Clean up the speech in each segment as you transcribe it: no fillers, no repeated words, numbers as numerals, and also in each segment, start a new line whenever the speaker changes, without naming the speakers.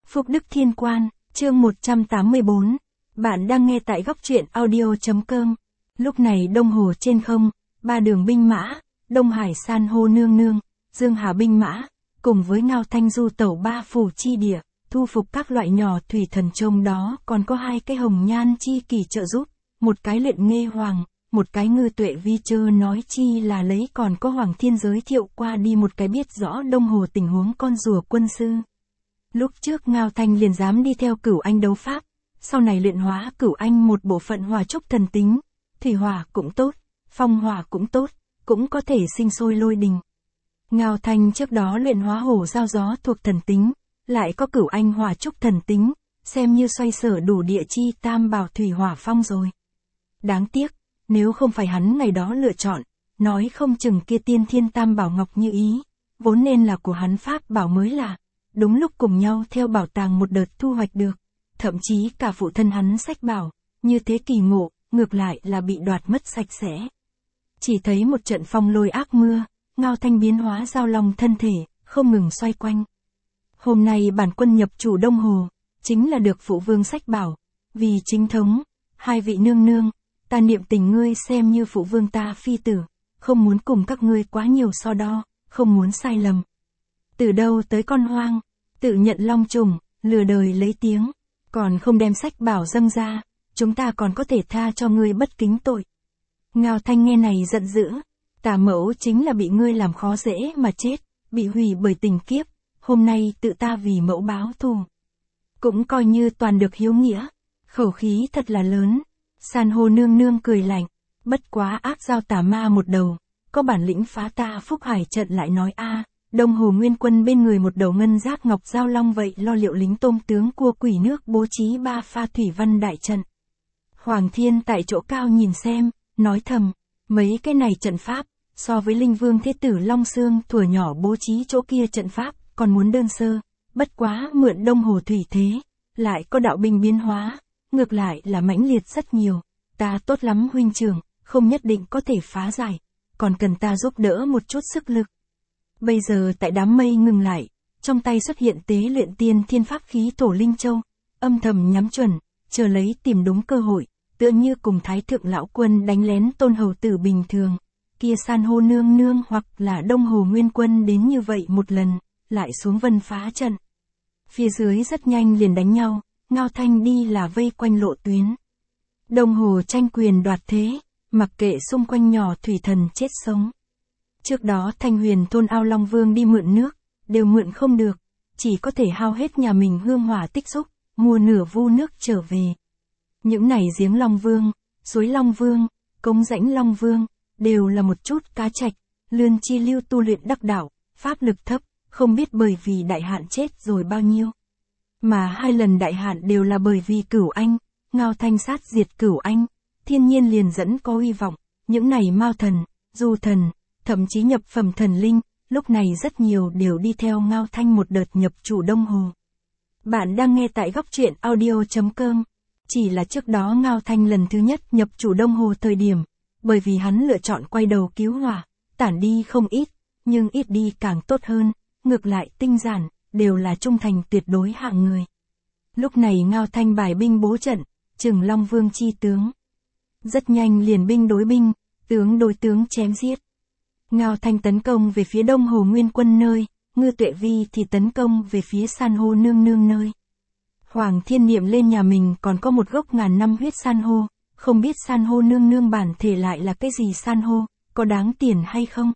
Phúc Đức Thiên Quan, chương 184. Bạn đang nghe tại góc truyện audio.com. Lúc này Đông Hồ trên không, ba đường binh mã, Đông Hải san hô nương nương, Dương Hà binh mã, cùng với Ngao Thanh du tẩu ba phủ chi địa, thu phục các loại nhỏ thủy thần trông đó còn có hai cái hồng nhan chi kỳ trợ giúp, một cái luyện nghe hoàng, một cái ngư tuệ vi chơ nói chi là lấy còn có Hoàng Thiên giới thiệu qua đi một cái biết rõ Đông Hồ tình huống con rùa quân sư. Lúc trước Ngao Thanh liền dám đi theo Cửu Anh đấu pháp, sau này luyện hóa Cửu Anh một bộ phận hỏa trúc thần tính, thủy hỏa cũng tốt, phong hỏa cũng tốt, cũng có thể sinh sôi lôi đình. Ngao Thanh trước đó luyện hóa hổ giao gió thuộc thần tính, lại có Cửu Anh hỏa trúc thần tính, xem như xoay sở đủ địa chi tam bảo thủy hỏa phong rồi. Đáng tiếc, nếu không phải hắn ngày đó lựa chọn, nói không chừng kia tiên thiên tam bảo ngọc như ý, vốn nên là của hắn pháp bảo mới là, đúng lúc cùng nhau theo bảo tàng một đợt thu hoạch được, thậm chí cả phụ thân hắn sách bảo, như thế kỳ ngộ, ngược lại là bị đoạt mất sạch sẽ. Chỉ thấy một trận phong lôi ác mưa, Ngao Thanh biến hóa giao long thân thể, không ngừng xoay quanh. Hôm nay bản quân nhập chủ Đông Hồ, chính là được phụ vương sách bảo, vì chính thống, hai vị nương nương, ta niệm tình ngươi xem như phụ vương ta phi tử, không muốn cùng các ngươi quá nhiều so đo, không muốn sai lầm. Từ đâu tới con hoang, tự nhận long trùng, lừa đời lấy tiếng, còn không đem sách bảo dâng ra, chúng ta còn có thể tha cho ngươi bất kính tội. Ngao Thanh nghe này giận dữ, tả mẫu chính là bị ngươi làm khó dễ mà chết, bị hủy bởi tình kiếp, hôm nay tự ta vì mẫu báo thù. Cũng coi như toàn được hiếu nghĩa, khẩu khí thật là lớn. San hô nương nương cười lạnh, bất quá ác giao tà ma một đầu, có bản lĩnh phá ta Phúc Hải trận lại nói a. Đông Hồ Nguyên Quân bên người một đầu ngân giác ngọc giao long vậy lo liệu lính tôm tướng cua quỷ nước bố trí ba pha thủy văn đại trận. Hoàng Thiên tại chỗ cao nhìn xem, nói thầm, mấy cái này trận pháp, so với Linh Vương Thế Tử Long Xương thuở nhỏ bố trí chỗ kia trận pháp, còn muốn đơn sơ, bất quá mượn Đông Hồ thủy thế, lại có đạo binh biến hóa, ngược lại là mãnh liệt rất nhiều, ta tốt lắm huynh trưởng, không nhất định có thể phá giải, còn cần ta giúp đỡ một chút sức lực. Bây giờ tại đám mây ngừng lại, trong tay xuất hiện tế luyện tiên thiên pháp khí Thổ Linh Châu, âm thầm nhắm chuẩn, chờ lấy tìm đúng cơ hội, tựa như cùng Thái Thượng Lão Quân đánh lén Tôn Hầu Tử bình thường, kia San hô nương nương hoặc là Đông Hồ Nguyên Quân đến như vậy một lần, lại xuống vân phá trận. Phía dưới rất nhanh liền đánh nhau, Ngao Thanh đi là vây quanh lộ tuyến. Đông Hồ tranh quyền đoạt thế, mặc kệ xung quanh nhỏ thủy thần chết sống. Trước đó Thanh Huyền thôn Ao Long Vương đi mượn nước, đều mượn không được, chỉ có thể hao hết nhà mình hương hỏa tích xúc, mua nửa vu nước trở về. Những này giếng Long Vương, suối Long Vương, cống rãnh Long Vương, đều là một chút cá trạch, lươn chi lưu tu luyện đắc đạo, pháp lực thấp, không biết bởi vì đại hạn chết rồi bao nhiêu. Mà hai lần đại hạn đều là bởi vì Cửu Anh, Ngao Thanh sát diệt Cửu Anh, thiên nhiên liền dẫn có uy vọng, những này Mao thần, Du thần, thậm chí nhập phẩm thần linh, lúc này rất nhiều đều đi theo Ngao Thanh một đợt nhập chủ Đông Hồ. Bạn đang nghe tại góc truyện audio.com, chỉ là trước đó Ngao Thanh lần thứ nhất nhập chủ Đông Hồ thời điểm, bởi vì hắn lựa chọn quay đầu cứu hỏa, tản đi không ít, nhưng ít đi càng tốt hơn, ngược lại tinh giản, đều là trung thành tuyệt đối hạng người. Lúc này Ngao Thanh bài binh bố trận, trừng Long Vương chi tướng. Rất nhanh liền binh đối binh, tướng đối tướng chém giết. Ngao Thanh tấn công về phía Đông Hồ Nguyên Quân nơi, Ngư Tuệ Vi thì tấn công về phía San hô nương nương nơi. Hoàng Thiên niệm lên nhà mình còn có một gốc ngàn năm huyết san hô, không biết san hô nương nương bản thể lại là cái gì san hô, có đáng tiền hay không?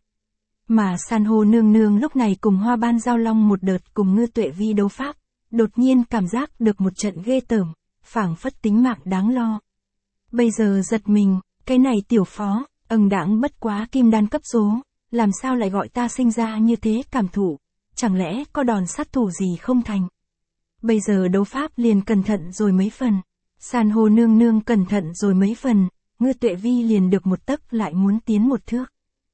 Mà san hô nương nương lúc này cùng Hoa Ban Giao Long một đợt cùng Ngư Tuệ Vi đấu pháp, đột nhiên cảm giác được một trận ghê tởm, phảng phất tính mạng đáng lo. Bây giờ giật mình, cái này tiểu phó, đãng bất quá kim đan cấp số, làm sao lại gọi ta sinh ra như thế cảm thụ, chẳng lẽ có đòn sát thủ gì không thành. Bây giờ đấu pháp liền cẩn thận rồi mấy phần, san hô nương nương cẩn thận rồi mấy phần, Ngư Tuệ Vi liền được một tấc lại muốn tiến một thước.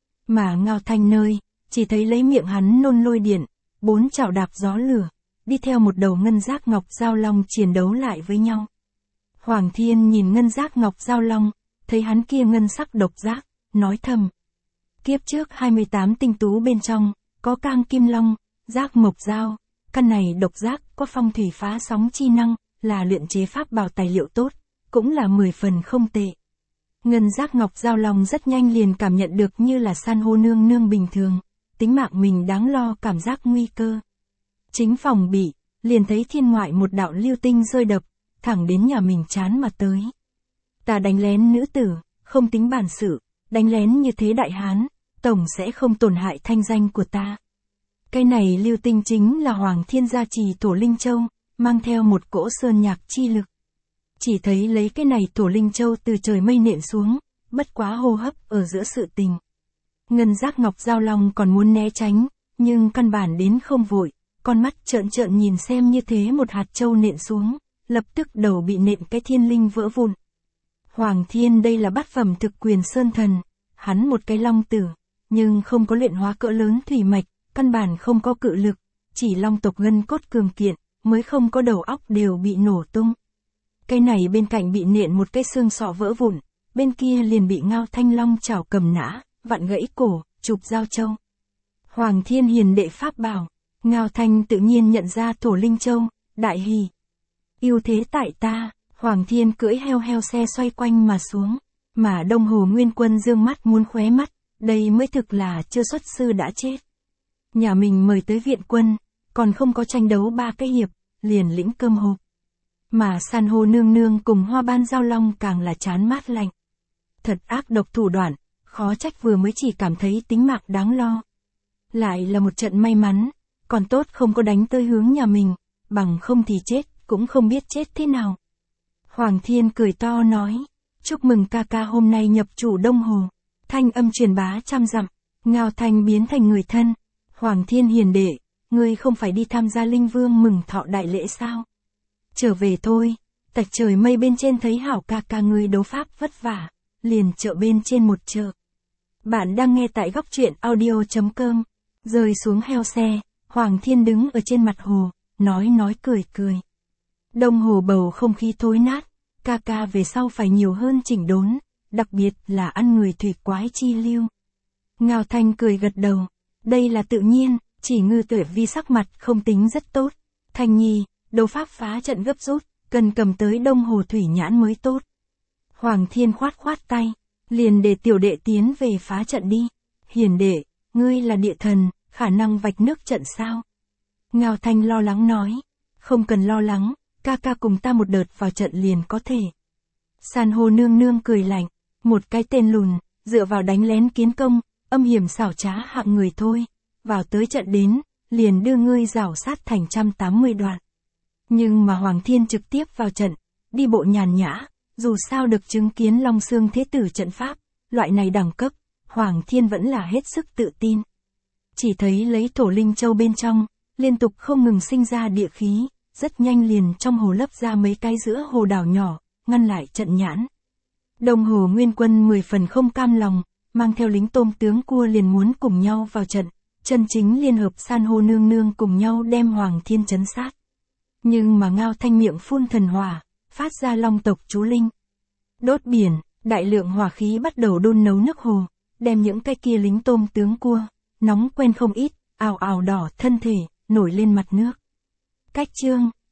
Mà Ngao Thanh nơi, chỉ thấy lấy miệng hắn nôn lôi điện, bốn chảo đạp gió lửa, đi theo một đầu ngân giác ngọc giao long chiến đấu lại với nhau. Hoàng Thiên nhìn ngân giác ngọc giao long, thấy hắn kia ngân sắc độc giác, nói thầm. Kiếp trước 28 tinh tú bên trong, có Cang Kim Long, Giác Mộc Giao, căn này độc giác, có phong thủy phá sóng chi năng, là luyện chế pháp bảo tài liệu tốt, cũng là 10 phần không tệ. Ngân giác ngọc giao long rất nhanh liền cảm nhận được như là san hô nương nương bình thường, tính mạng mình đáng lo cảm giác nguy cơ. Chính phòng bị, liền thấy thiên ngoại một đạo lưu tinh rơi đập, thẳng đến nhà mình chán mà tới. Ta đánh lén nữ tử, không tính bản sự, đánh lén như thế đại hán, tổng sẽ không tổn hại thanh danh của ta. Cái này lưu tinh chính là Hoàng Thiên gia trì Thổ Linh Châu, mang theo một cỗ sơn nhạc chi lực. Chỉ thấy lấy cái này Thổ Linh Châu từ trời mây nện xuống, bất quá hô hấp ở giữa sự tình. Ngân giác ngọc giao long còn muốn né tránh, nhưng căn bản đến không vội, con mắt trợn trợn nhìn xem như thế một hạt châu nện xuống, lập tức đầu bị nện cái thiên linh vỡ vụn. Hoàng Thiên đây là bát phẩm thực quyền sơn thần, hắn một cái long tử, nhưng không có luyện hóa cỡ lớn thủy mạch, căn bản không có cự lực, chỉ long tộc gân cốt cường kiện, mới không có đầu óc đều bị nổ tung. Cái này bên cạnh bị nện một cái xương sọ vỡ vụn, bên kia liền bị Ngao Thanh long chảo cầm nã, vặn gãy cổ, chụp giao châu. Hoàng Thiên hiền đệ pháp bảo, Ngao Thanh tự nhiên nhận ra Thổ Linh Châu, đại hỉ. Ưu thế tại ta, Hoàng Thiên cưỡi heo xe xoay quanh mà xuống, mà Đông Hồ Nguyên Quân dương mắt muốn khóe mắt, đây mới thực là chưa xuất sư đã chết. Nhà mình mời tới viện quân, còn không có tranh đấu 3 cái hiệp, liền lĩnh cơm hộp. Mà san hô nương nương cùng hoa ban giao long càng là chán mát lạnh. Thật ác độc thủ đoạn, khó trách vừa mới chỉ cảm thấy tính mạng đáng lo. Lại là một trận may mắn, còn tốt không có đánh tới hướng nhà mình, bằng không thì chết, cũng không biết chết thế nào. Hoàng Thiên cười to nói, chúc mừng ca ca hôm nay nhập chủ Đông Hồ, thanh âm truyền bá trăm dặm, Ngao Thanh biến thành người thân. Hoàng Thiên hiền đệ, ngươi không phải đi tham gia Linh Vương mừng thọ đại lễ sao? Trở về thôi, tạch trời mây bên trên thấy hảo ca ca ngươi đấu pháp vất vả, liền chợ bên trên một chợ. Bạn đang nghe tại góc truyện audio.com, rơi xuống heo xe, Hoàng Thiên đứng ở trên mặt hồ, nói cười. Đông Hồ bầu không khí thối nát, ca ca về sau phải nhiều hơn chỉnh đốn, đặc biệt là ăn người thủy quái chi lưu. Ngao Thanh cười gật đầu, đây là tự nhiên, chỉ Ngư Tuyệt Vi sắc mặt không tính rất tốt. Thanh Nhi, đấu pháp phá trận gấp rút, cần cầm tới Đông Hồ thủy nhãn mới tốt. Hoàng Thiên khoát tay, liền để tiểu đệ tiến về phá trận đi. Hiền đệ, ngươi là địa thần, khả năng vạch nước trận sao? Ngao Thanh lo lắng nói, không cần lo lắng, ca ca cùng ta một đợt vào trận liền có thể. San hô nương nương cười lạnh, một cái tên lùn, dựa vào đánh lén kiến công, âm hiểm xảo trá hạng người thôi, vào tới trận đến, liền đưa ngươi rảo sát thành 180 đoạn. Nhưng mà Hoàng Thiên trực tiếp vào trận, đi bộ nhàn nhã, dù sao được chứng kiến Long Xương Thế Tử trận pháp, loại này đẳng cấp, Hoàng Thiên vẫn là hết sức tự tin. Chỉ thấy lấy Thổ Linh Châu bên trong, liên tục không ngừng sinh ra địa khí, rất nhanh liền trong hồ lấp ra mấy cái giữa hồ đảo nhỏ, ngăn lại trận nhãn. Đông Hồ Nguyên Quân 10 phần không cam lòng, mang theo lính tôm tướng cua liền muốn cùng nhau vào trận, chân chính liên hợp san hô nương nương cùng nhau đem Hoàng Thiên trấn sát. Nhưng mà Ngao Thanh miệng phun thần hỏa, phát ra long tộc chú linh. Đốt biển, đại lượng hỏa khí bắt đầu đun nấu nước hồ, đem những cái kia lính tôm tướng cua, nóng quen không ít, ào ào đỏ thân thể, nổi lên mặt nước. Cách chương